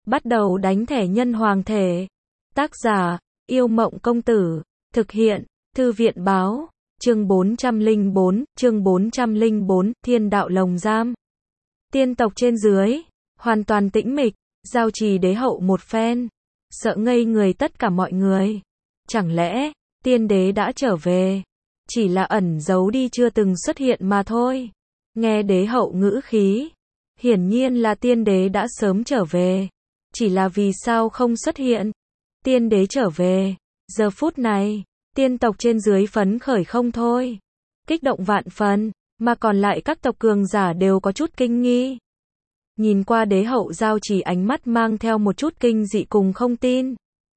Bắt đầu đánh thẻ nhân hoàng thể. Tác giả, Yêu Mộng Công Tử. Thực hiện, Thư viện Báo. Chương 404, Thiên đạo lồng giam. Tiên tộc trên dưới, hoàn toàn tĩnh mịch, giao trì đế hậu một phen. Sợ ngây người tất cả mọi người. Chẳng lẽ, tiên đế đã trở về? Chỉ là ẩn giấu đi chưa từng xuất hiện mà thôi. Nghe đế hậu ngữ khí. Hiển nhiên là tiên đế đã sớm trở về. Chỉ là vì sao không xuất hiện? Tiên đế trở về. Giờ phút này, tiên tộc trên dưới phấn khởi không thôi. Kích động vạn phần, mà còn lại các tộc cường giả đều có chút kinh nghi. Nhìn qua đế hậu giao chỉ ánh mắt mang theo một chút kinh dị cùng không tin.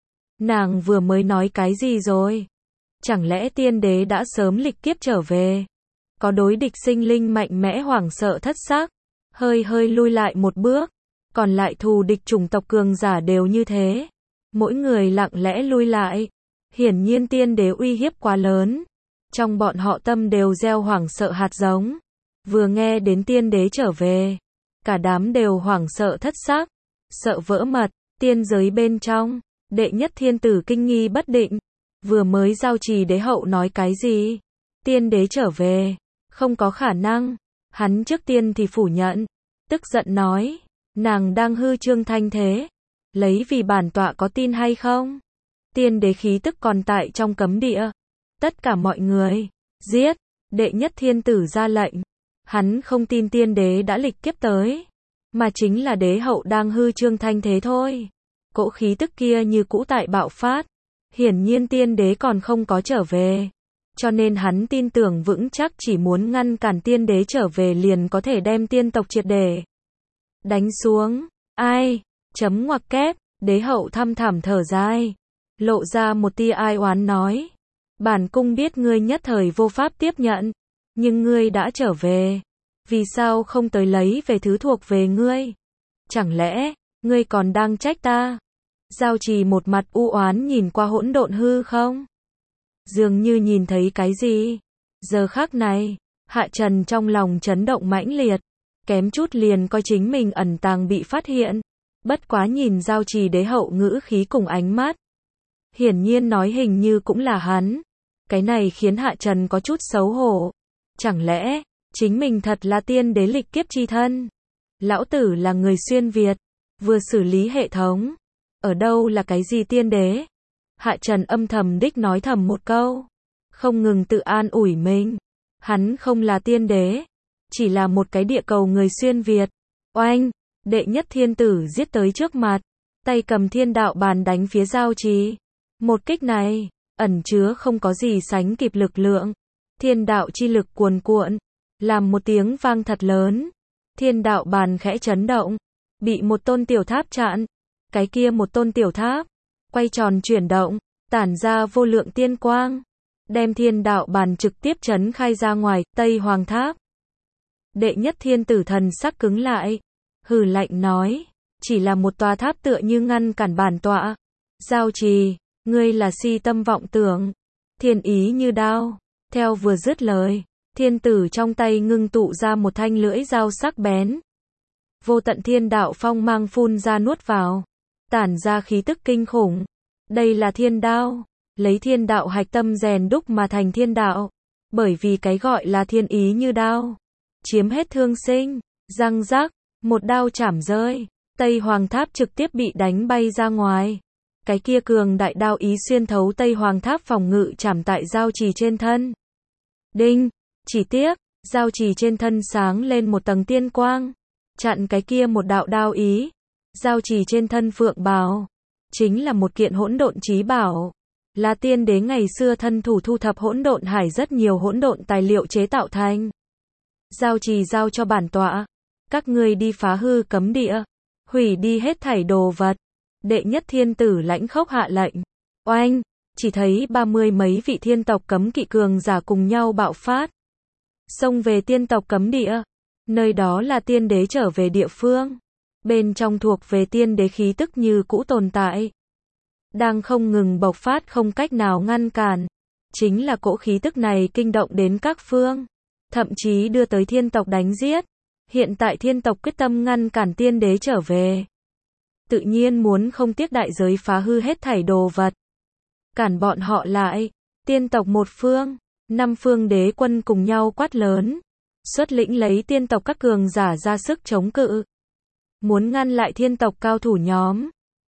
Nàng vừa mới nói cái gì rồi? Chẳng lẽ tiên đế đã sớm lịch kiếp trở về? Có đối địch sinh linh mạnh mẽ hoảng sợ thất xác, hơi lui lại một bước. Còn lại thù địch chủng tộc cường giả đều như thế. Mỗi người lặng lẽ lui lại. Hiển nhiên tiên đế uy hiếp quá lớn. Trong bọn họ tâm đều gieo hoảng sợ hạt giống. Vừa nghe đến tiên đế trở về, cả đám đều hoảng sợ thất xác, sợ vỡ mật. Tiên giới bên trong, đệ nhất thiên tử kinh nghi bất định. Vừa mới giao trì đế hậu nói cái gì? Tiên đế trở về, không có khả năng. Hắn trước tiên thì phủ nhận, tức giận nói, nàng đang hư trương thanh thế, lấy vì bản tọa có tin hay không? Tiên đế khí tức còn tại trong cấm địa. Tất cả mọi người, giết, đệ nhất thiên tử ra lệnh. Hắn không tin tiên đế đã lịch kiếp tới, mà chính là đế hậu đang hư trương thanh thế thôi. Cỗ khí tức kia như cũ tại bạo phát. Hiển nhiên tiên đế còn không có trở về. Cho nên hắn tin tưởng vững chắc chỉ muốn ngăn cản tiên đế trở về liền có thể đem tiên tộc triệt để đánh xuống. Ai? Chấm ngoặc kép, đế hậu thăm thẳm thở dài. Lộ ra một tia ai oán nói. Bản cung biết ngươi nhất thời vô pháp tiếp nhận. Nhưng ngươi đã trở về. Vì sao không tới lấy về thứ thuộc về ngươi? Chẳng lẽ, ngươi còn đang trách ta? Giao trì một mặt u oán nhìn qua hỗn độn hư không? Dường như nhìn thấy cái gì? Giờ khắc này, Hạ Trần trong lòng chấn động mãnh liệt. Kém chút liền coi chính mình ẩn tàng bị phát hiện. Bất quá nhìn giao trì đế hậu ngữ khí cùng ánh mắt. Hiển nhiên nói hình như cũng là hắn. Cái này khiến Hạ Trần có chút xấu hổ. Chẳng lẽ, chính mình thật là tiên đế lịch kiếp chi thân? Lão tử là người xuyên Việt, vừa xử lý hệ thống. Ở đâu là cái gì tiên đế? Hạ Trần âm thầm đích nói thầm một câu. Không ngừng tự an ủi mình. Hắn không là tiên đế. Chỉ là một cái địa cầu người xuyên Việt. Oanh! Đệ nhất thiên tử giết tới trước mặt. Tay cầm thiên đạo bàn đánh phía giao trì. Một kích này, ẩn chứa không có gì sánh kịp lực lượng. Thiên đạo chi lực cuồn cuộn. Làm một tiếng vang thật lớn. Thiên đạo bàn khẽ chấn động. Bị một tôn tiểu tháp chặn. Cái kia một tôn tiểu tháp quay tròn chuyển động, tản ra vô lượng tiên quang, đem thiên đạo bàn trực tiếp chấn khai ra ngoài. Tây Hoàng Tháp. Đệ nhất thiên tử thần sắc cứng lại, hừ lạnh nói, chỉ là một tòa tháp tựa như ngăn cản bản tọa. Giao trì, ngươi là si tâm vọng tưởng. Thiên ý như đao. Theo vừa dứt lời, thiên tử trong tay ngưng tụ ra một thanh lưỡi dao sắc bén. Vô tận thiên đạo phong mang phun ra nuốt vào, tản ra khí tức kinh khủng. Đây là thiên đao, lấy thiên đạo hạch tâm rèn đúc mà thành thiên đạo. Bởi vì cái gọi là thiên ý như đao, chiếm hết thương sinh. Răng rác, một đao chảm rơi, Tây Hoàng Tháp trực tiếp bị đánh bay ra ngoài. Cái kia cường đại đao ý xuyên thấu Tây Hoàng Tháp phòng ngự chảm tại giao trì trên thân. Đinh, chỉ tiếc, giao trì trên thân sáng lên một tầng tiên quang, chặn cái kia một đạo đao ý. Giao trì trên thân phượng bào, chính là một kiện hỗn độn chí bảo. Là tiên đế ngày xưa thân thủ thu thập hỗn độn hải rất nhiều hỗn độn tài liệu chế tạo thành. Giao trì giao cho bản tọa. Các ngươi đi phá hư cấm địa. Hủy đi hết thảy đồ vật. Đệ nhất thiên tử lãnh khốc hạ lệnh. Oanh! Chỉ thấy 30 mấy vị thiên tộc cấm kỵ cường giả cùng nhau bạo phát. Xông về tiên tộc cấm địa. Nơi đó là tiên đế trở về địa phương. Bên trong thuộc về tiên đế khí tức như cũ tồn tại. Đang không ngừng bộc phát không cách nào ngăn cản. Chính là cỗ khí tức này kinh động đến các phương. Thậm chí đưa tới thiên tộc đánh giết. Hiện tại thiên tộc quyết tâm ngăn cản tiên đế trở về. tự nhiên muốn không tiếc đại giới phá hư hết thảy đồ vật. Cản bọn họ lại, tiên tộc một phương, 5 phương đế quân cùng nhau quát lớn, xuất lĩnh lấy tiên tộc các cường giả ra sức chống cự. Muốn ngăn lại thiên tộc cao thủ nhóm.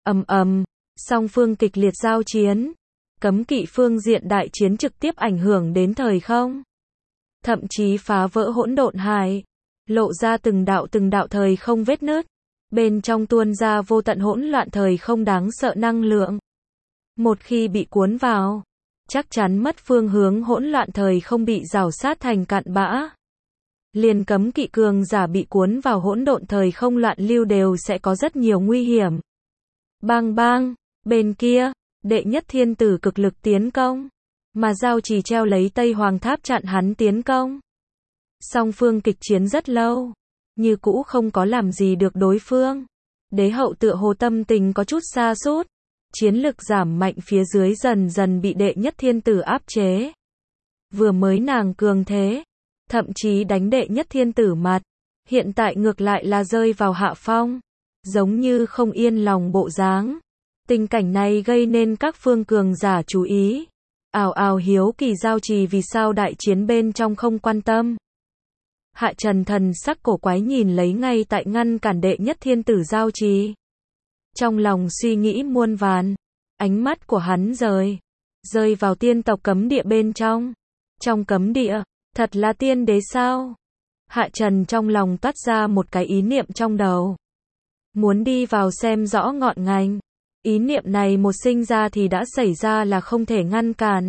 Song phương kịch liệt giao chiến. Cấm kỵ phương diện đại chiến trực tiếp ảnh hưởng đến thời không. Thậm chí phá vỡ hỗn độn hải. Lộ ra từng đạo thời không vết nứt. Bên trong tuôn ra vô tận hỗn loạn thời không đáng sợ năng lượng. Một khi bị cuốn vào, chắc chắn mất phương hướng hỗn loạn thời không bị rào sát thành cặn bã. Liền cấm kỵ cường giả bị cuốn vào hỗn độn thời không loạn lưu đều sẽ có rất nhiều nguy hiểm. Bang bang, bên kia, đệ nhất thiên tử cực lực tiến công, mà giao trì treo lấy Tây Hoàng Tháp chặn hắn tiến công. Song phương kịch chiến rất lâu, như cũ không có làm gì được đối phương. Đế hậu tựa hồ tâm tình có chút sa sút, chiến lực giảm mạnh phía dưới dần dần bị đệ nhất thiên tử áp chế. Vừa mới nàng cường thế, thậm chí đánh đệ nhất thiên tử mặt, hiện tại ngược lại là rơi vào hạ phong, giống như không yên lòng bộ dáng. Tình cảnh này gây nên các phương cường giả chú ý, ào ào hiếu kỳ giao trì vì sao đại chiến bên trong không quan tâm. Hạ Trần thần sắc cổ quái nhìn lấy ngay tại ngăn cản đệ nhất thiên tử giao trì. Trong lòng suy nghĩ muôn vàn, ánh mắt của hắn rơi vào tiên tộc cấm địa bên trong. Trong cấm địa, thật là tiên đế sao? Hạ Trần trong lòng toát ra một cái ý niệm trong đầu. Muốn đi vào xem rõ ngọn ngành. Ý niệm này một sinh ra thì đã xảy ra là không thể ngăn cản.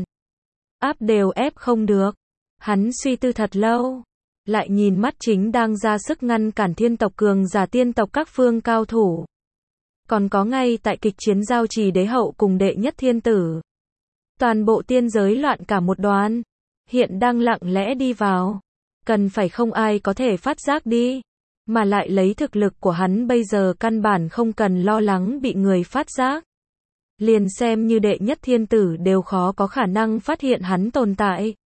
Áp đều ép không được. Hắn suy tư thật lâu. Lại nhìn mắt chính đang ra sức ngăn cản thiên tộc cường giả tiên tộc các phương cao thủ. Còn có ngay tại kịch chiến giao trì đế hậu cùng đệ nhất thiên tử. Toàn bộ tiên giới loạn cả một đoàn. Hiện đang lặng lẽ đi vào. Cần phải không ai có thể phát giác đi. Mà lại lấy thực lực của hắn bây giờ căn bản không cần lo lắng bị người phát giác. Liền xem như đệ nhất thiên tử đều khó có khả năng phát hiện hắn tồn tại.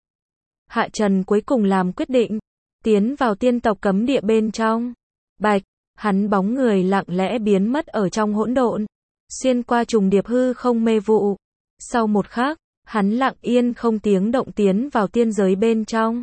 Hạ Trần cuối cùng làm quyết định. Tiến vào tiên tộc cấm địa bên trong. Bạch, hắn bóng người lặng lẽ biến mất ở trong hỗn độn. Xuyên qua trùng điệp hư không mê vụ. Sau một khắc, hắn lặng yên không tiếng động tiến vào tiên giới bên trong.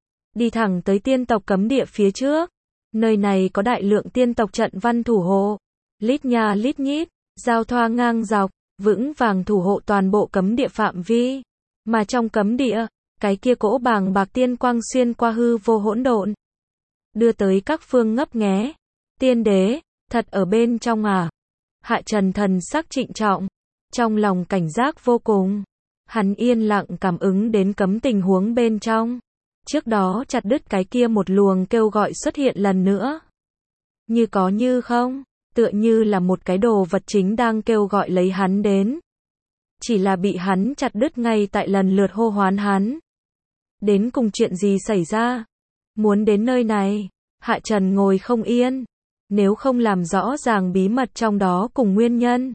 Đi thẳng tới tiên tộc cấm địa phía trước. Nơi này có đại lượng tiên tộc trận văn thủ hộ. Lít nha lít nhít, giao thoa ngang dọc, vững vàng thủ hộ toàn bộ cấm địa phạm vi. Mà trong cấm địa, cái kia cỗ bàng bạc tiên quang xuyên qua hư vô hỗn độn. Đưa tới các phương ngấp nghé. Tiên đế, thật ở bên trong à? Hạ Trần thần sắc trịnh trọng. Trong lòng cảnh giác vô cùng. Hắn yên lặng cảm ứng đến cấm tình huống bên trong. Trước đó chặt đứt cái kia một luồng kêu gọi xuất hiện lần nữa. Như có như không, tựa như là một cái đồ vật chính đang kêu gọi lấy hắn đến. Chỉ là bị hắn chặt đứt ngay tại lần lượt hô hoán hắn. Đến cùng chuyện gì xảy ra? Muốn đến nơi này, Hạ Trần ngồi không yên. Nếu không làm rõ ràng bí mật trong đó cùng nguyên nhân.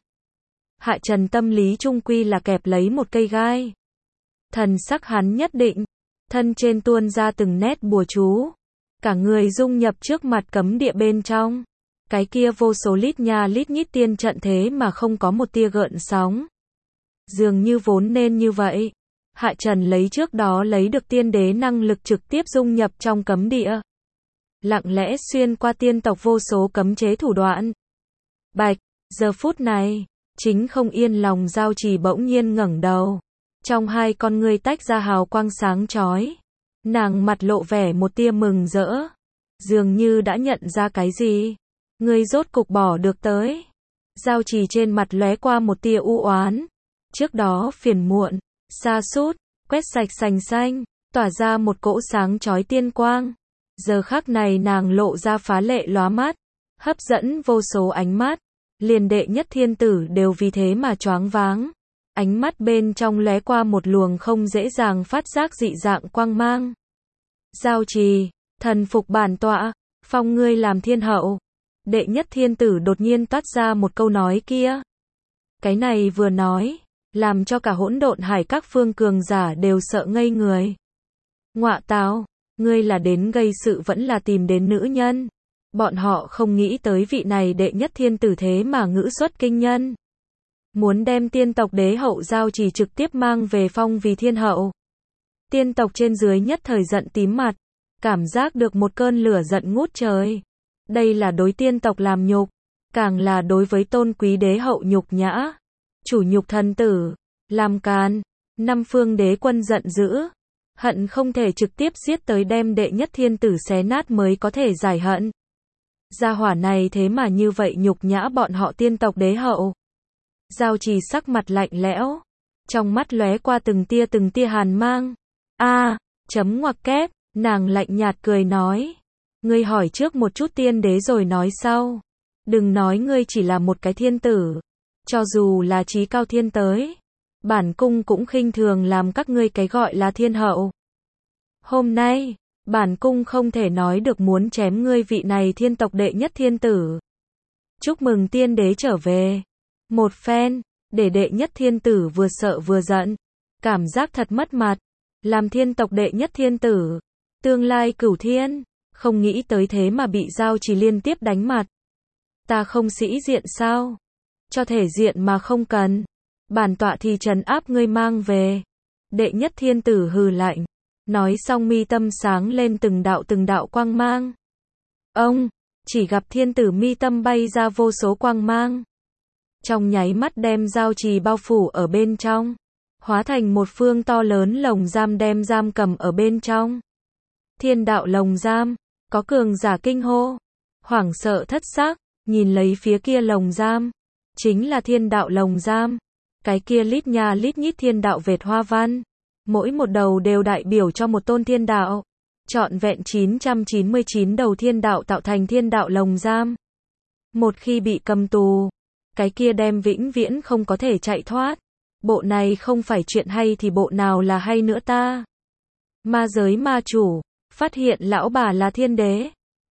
Hạ Trần tâm lý trung quy là kẹp lấy một cây gai. Thần sắc hắn nhất định. Thân trên tuôn ra từng nét bùa chú. Cả người dung nhập trước mặt cấm địa bên trong. Cái kia vô số lít nha lít nhít tiên trận thế mà không có một tia gợn sóng. Dường như vốn nên như vậy. Hạ Trần lấy trước đó lấy được tiên đế năng lực trực tiếp dung nhập trong cấm địa. Lặng lẽ xuyên qua tiên tộc vô số cấm chế thủ đoạn. Bạch, giờ phút này, chính không yên lòng giao trì bỗng nhiên ngẩng đầu. Trong hai con ngươi tách ra hào quang sáng chói. Nàng mặt lộ vẻ một tia mừng rỡ. Dường như đã nhận ra cái gì. Ngươi rốt cục bỏ được tới. Giao trì trên mặt lóe qua một tia u oán. Trước đó phiền muộn, sa sút, quét sạch sành xanh, tỏa ra một cỗ sáng chói tiên quang. Giờ khắc này nàng lộ ra phá lệ lóa mắt. Hấp dẫn vô số ánh mắt. Liền đệ nhất thiên tử đều vì thế mà choáng váng. Ánh mắt bên trong lóe qua một luồng không dễ dàng phát giác dị dạng quang mang. Giao trì, thần phục bản tọa, phong ngươi làm thiên hậu. Đệ nhất thiên tử đột nhiên toát ra một câu nói kia. Cái này vừa nói, làm cho cả hỗn độn hải các phương cường giả đều sợ ngây người. Ngọa tào, ngươi là đến gây sự vẫn là tìm đến nữ nhân. Bọn họ không nghĩ tới vị này đệ nhất thiên tử thế mà ngữ xuất kinh nhân. Muốn đem tiên tộc đế hậu Giao Trì trực tiếp mang về phong vì thiên hậu. Tiên tộc trên dưới nhất thời giận tím mặt, cảm giác được một cơn lửa giận ngút trời. Đây là đối tiên tộc làm nhục, càng là đối với tôn quý đế hậu nhục nhã. Chủ nhục thần tử, làm càn, năm phương đế quân giận dữ, hận không thể trực tiếp giết tới đem đệ nhất thiên tử xé nát mới có thể giải hận. Gia hỏa này thế mà như vậy nhục nhã bọn họ tiên tộc đế hậu. Giao Trì sắc mặt lạnh lẽo, trong mắt lóe qua từng tia hàn mang. Chấm ngoặc kép, nàng lạnh nhạt cười nói. Ngươi hỏi trước một chút tiên đế rồi nói sau. Đừng nói ngươi chỉ là một cái thiên tử. Cho dù là chí cao thiên tới, bản cung cũng khinh thường làm các ngươi cái gọi là thiên hậu. Hôm nay, bản cung không thể nói được muốn chém ngươi vị này thiên tộc đệ nhất thiên tử. Chúc mừng tiên đế trở về. Một phen, để đệ nhất thiên tử vừa sợ vừa giận. Cảm giác thật mất mặt. Làm thiên tộc đệ nhất thiên tử. Tương lai cửu thiên. Không nghĩ tới thế mà bị Giao Trì liên tiếp đánh mặt. Ta không sĩ diện sao? Cho thể diện mà không cần. Bản tọa thì trấn áp ngươi mang về. Đệ nhất thiên tử hừ lạnh. Nói xong mi tâm sáng lên từng đạo quang mang. Ông, chỉ gặp thiên tử mi tâm bay ra vô số quang mang. Trong nháy mắt đem Giao Trì bao phủ ở bên trong. Hóa thành một phương to lớn lồng giam đem giam cầm ở bên trong. Thiên đạo lồng giam, có cường giả kinh hô. Hoảng sợ thất xác, nhìn lấy phía kia lồng giam. Chính là thiên đạo lồng giam. Cái kia lít nha lít nhít thiên đạo vệt hoa văn. Mỗi một đầu đều đại biểu cho một tôn thiên đạo. Trọn vẹn 999 đầu thiên đạo tạo thành thiên đạo lồng giam. Một khi bị cầm tù, cái kia đem vĩnh viễn không có thể chạy thoát. Bộ này không phải chuyện hay thì bộ nào là hay nữa ta. Ma giới ma chủ, phát hiện lão bà là thiên đế.